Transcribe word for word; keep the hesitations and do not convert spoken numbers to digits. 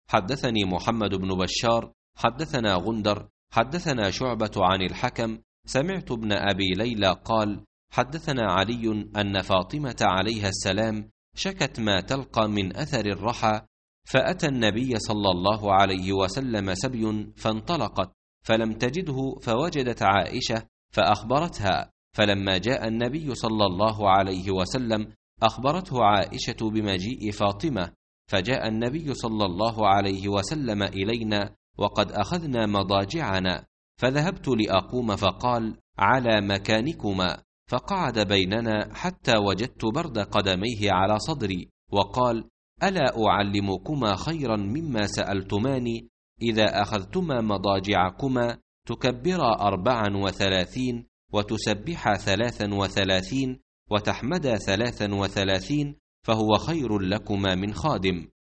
حدثني محمد بن بشار حدثنا غندر حدثنا شعبة عن الحكم سمعت ابن أبي ليلى قال حدثنا علي أن فاطمة عليها السلام شكت ما تلقى من أثر الرحى، فأتى النبي صلى الله عليه وسلم سبي فانطلقت، فلم تجده فوجدت عائشة فأخبرتها، فلما جاء النبي صلى الله عليه وسلم أخبرته عائشة بمجيء فاطمة، فجاء النبي صلى الله عليه وسلم إلينا وقد أخذنا مضاجعنا، فذهبت لأقوم فقال على مكانكما، فقعد بيننا حتى وجدت برد قدميه على صدري، وقال ألا أعلمكما خيرا مما سألتماني؟ إذا أخذتما مضاجعكما تكبرا أربعا وثلاثين وتسبحا ثلاثا وثلاثين وتحمدا ثلاثا وثلاثين، فهو خير لكما من خادم.